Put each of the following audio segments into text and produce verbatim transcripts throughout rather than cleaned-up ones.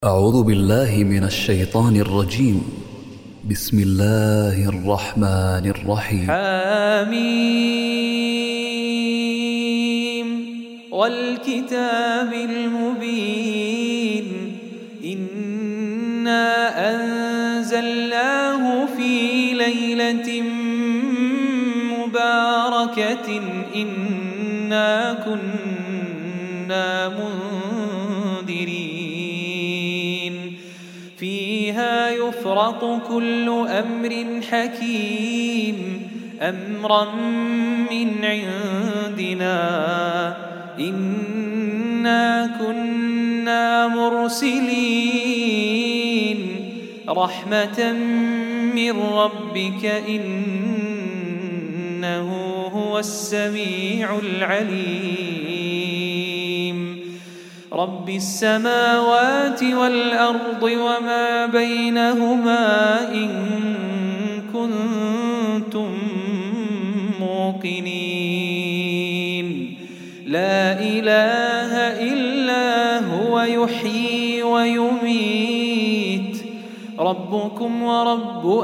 أعوذ بالله من الشيطان الرجيم. بسم الله الرحمن الرحيم. حميم والكتاب المبين إنا أنزلناه في ليلة مباركة إنا كنا منذرين فيها يفرق كل أمر حكيم أمرا من عندنا إنا كنا مرسلين رحمة من ربك إنه هو السميع العليم رب السماوات والأرض وما بينهما إن كنتم موقنين لا إله إلا هو يحيي ويميت ربكم ورب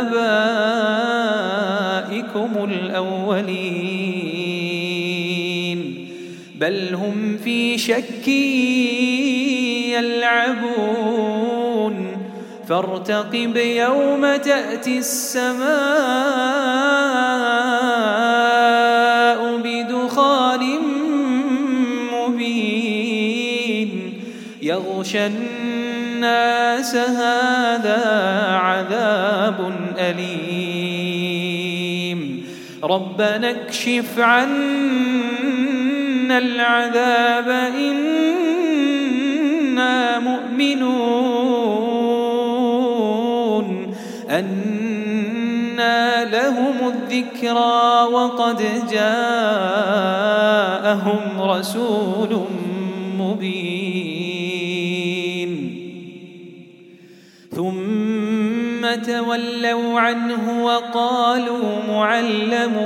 آبائكم الأولين بل هم في شك يلعبون فارتقب يوم تأتي السماء بدخان مبين يغشى الناس هذا عذاب أليم ربنا اكشف عنا العذاب إنا مؤمنون أنى لهم الذكرى وقد جاءهم رسول مبين ثم تولوا عنه وقالوا معلم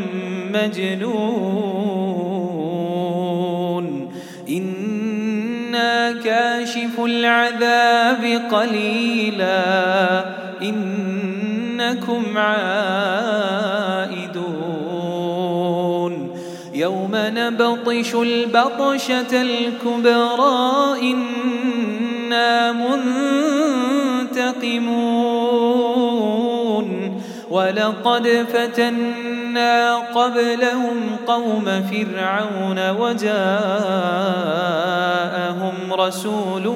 مجنون إنا كاشف العذاب قليلا إنكم عائدون يوم نبطش البطشة الكبرى إنا منتقمون ولقد فتنا قبلهم قوم فرعون وجاءهم رسول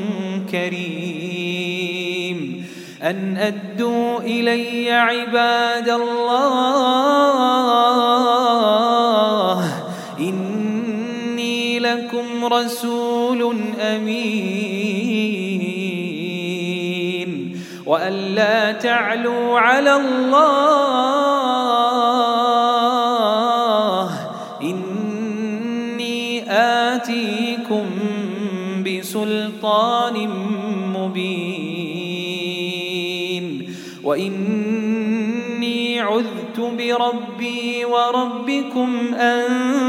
كريم أن أدوا إلي عباد الله إني لكم رسول أمين وأن لا تعلوا على الله إني آتيكم بسلطان مبين وإني عذت بربي وربكم أن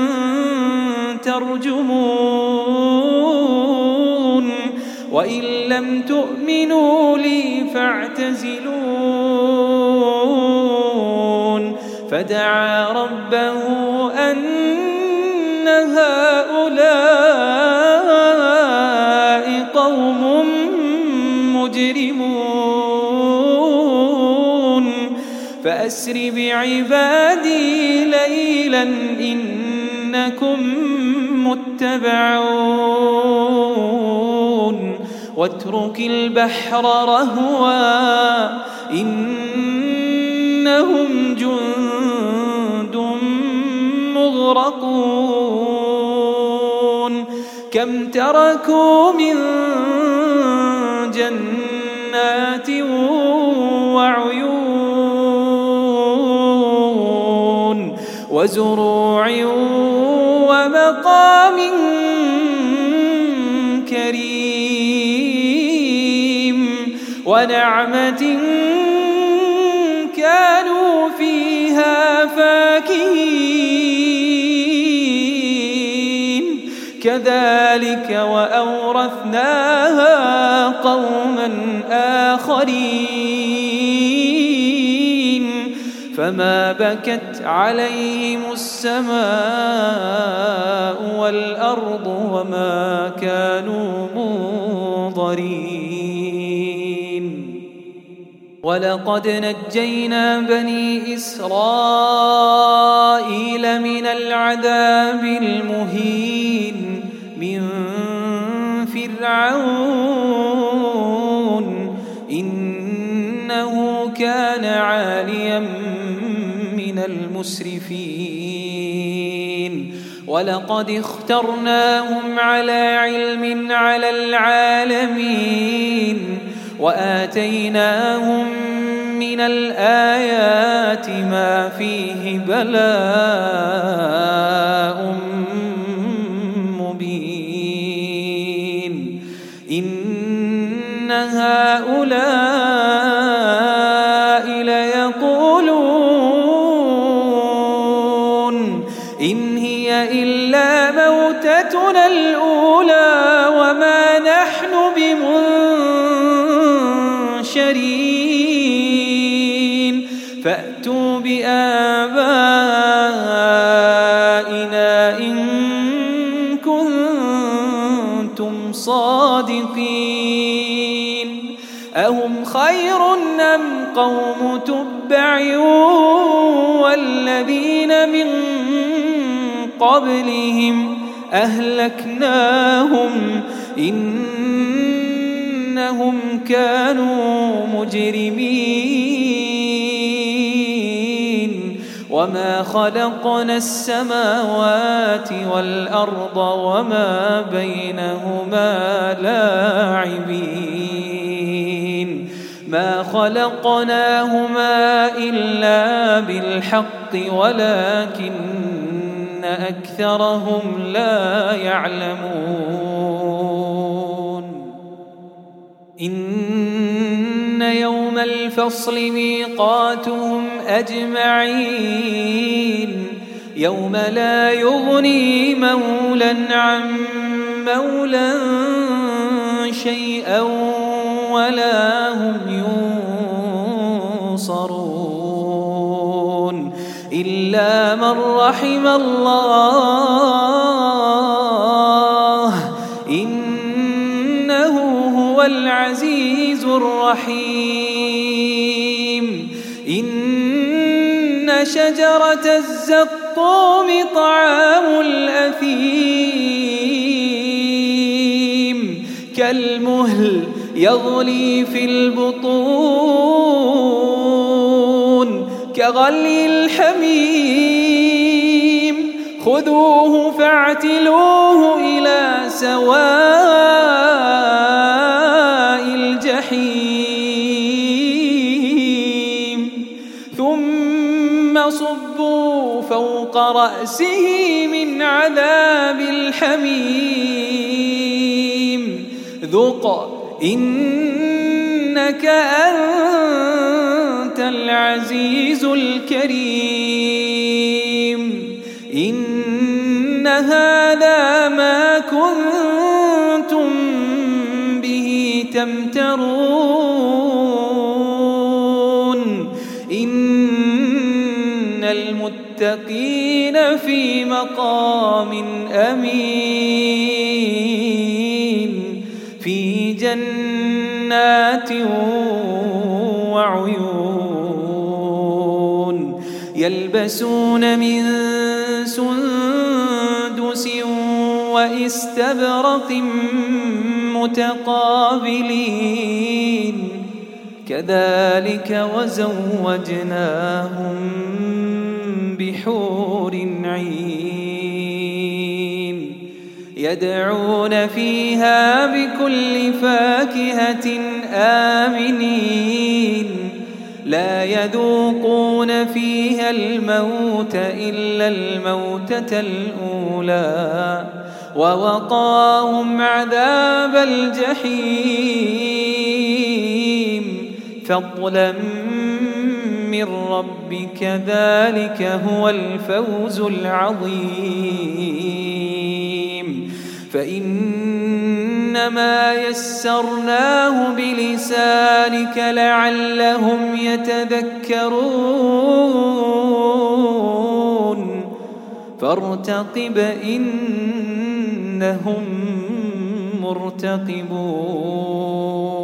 ترجمون وإن لم تؤمنوا لي فاعتزلون فدعا ربه أن هؤلاء قوم مجرمون فأسر بعبادي ليلا إنكم متبعون واترك البحر رهوا إنهم جند مغرقون كم تركوا من جنات وعيون وزروع ومقام كريم ونعمة كانوا فيها فاكهين كذلك وأورثناها قوما آخرين فما بكت عليهم السماء والأرض وما كانوا منظرين ولقد نجينا بني إسرائيل من العذاب المهين من فرعون إنه كان عاليا من المسرفين ولقد اخترناهم على علم على العالمين وآتيناهم من الآيات ما فيه بلاء مبين إن هؤلاء ليقولون إن هي إلا موتتنا الأولى وما نحن بمنشرين فأتوا بآبائنا إن كنتم صادقين أهم خير أم قوم تبع والذين من قبلهم أهلكناهم إنهم كانوا مجرمين وما خلقنا السماوات والأرض وما بينهما لاعبين ما خلقناهما إلا بالحق ولكن أكثرهم لا يعلمون إن يوم الفصل ميقاتهم أجمعين يوم لا يغني مولى عن مولى شيئا ولا هم ينصرون إلا من رحم الله إنه هو العزيز الرحيم إن شجرة الزقوم طعام الأثيم كالمهل يغلي في البطون كغلي الحميم خذوه فاعتلوه إلى سواء الجحيم ثم صبوا فوق رأسه من عذاب الحميم ذق إنك أنت العزيز الكريم إن هذا ما كنتم به تمترون إن المتقين في مقام أمين في جنات وعيون يلبسون من سندس واستبرق متقابلين كذلك وزوجناهم بحور عين يدعون فيها بكل فاكهة آمنين لا يذوقون فيها الموت إلا الموتة الأولى ووقاهم عذاب الجحيم فضلا من ربك ذلك هو الفوز العظيم فإنما يسرناه بلسانك لعلهم يتذكرون فارتقب إنهم مرتقبون.